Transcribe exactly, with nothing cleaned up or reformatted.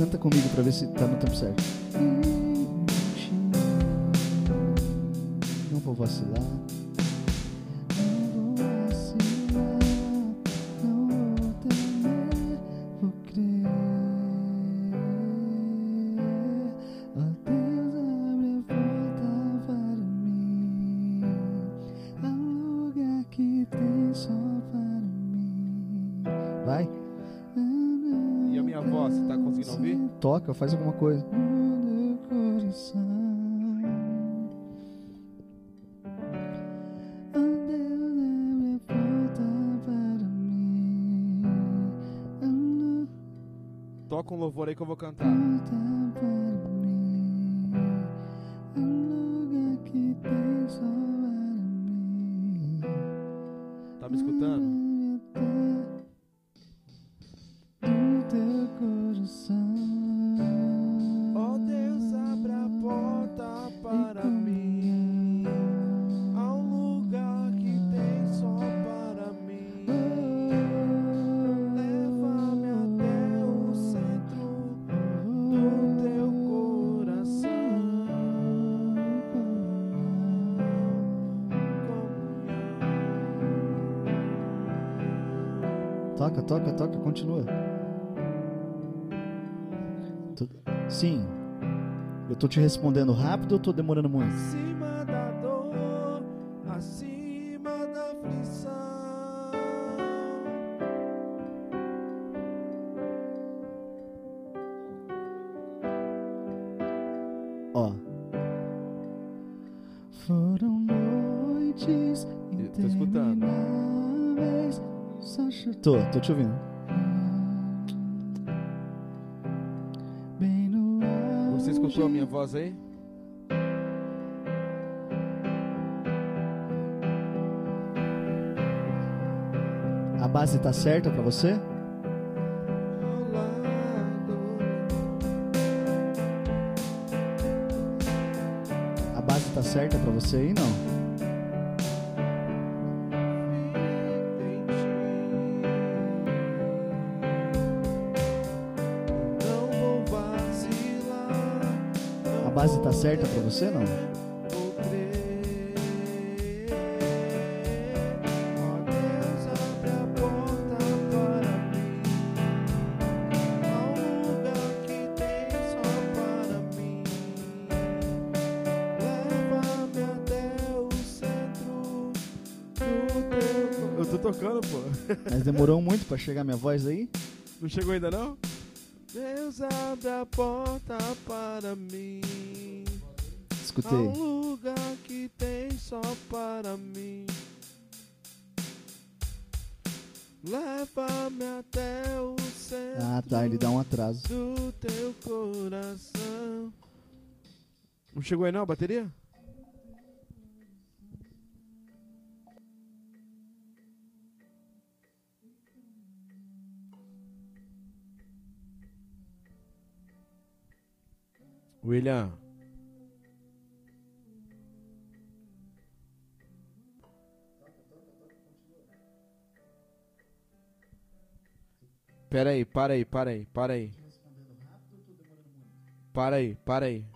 canta comigo pra ver se tá no tempo certo. Não vou vacilar. Não vou vacilar. Não vou temer. Vou crer. Ó Deus, abre a porta para mim. Há um lugar que tem só para mim. Vai. E a minha voz, você tá conseguindo ouvir? Toca, faz alguma coisa. Toca um louvor aí que eu vou cantar. Tá me escutando? Oh Deus, abra a porta para mim. Há um lugar que tem só para mim. Leva-me até o centro do teu coração. Toca, toca, toca, continua. Sim. Eu tô te respondendo rápido ou tô demorando muito? Acima da dor, acima da aflição. Ó. Foram noites intermináveis. Tô, tô te ouvindo. Você escutou a minha voz aí? A base tá certa pra você? A base tá certa pra você aí, não? A base tá certa pra você, não? Eu tô tocando, pô. Mas demorou muito pra chegar minha voz aí? Não chegou ainda, não? Deus, abre a porta para mim. Escutei. Há um lugar que tem só para mim. Leva-me até o centro. Ah, tá, ele dá um atraso. Do teu coração. Não chegou aí não a bateria? William. Pera aí, para aí, para aí, para aí. Para aí, para aí.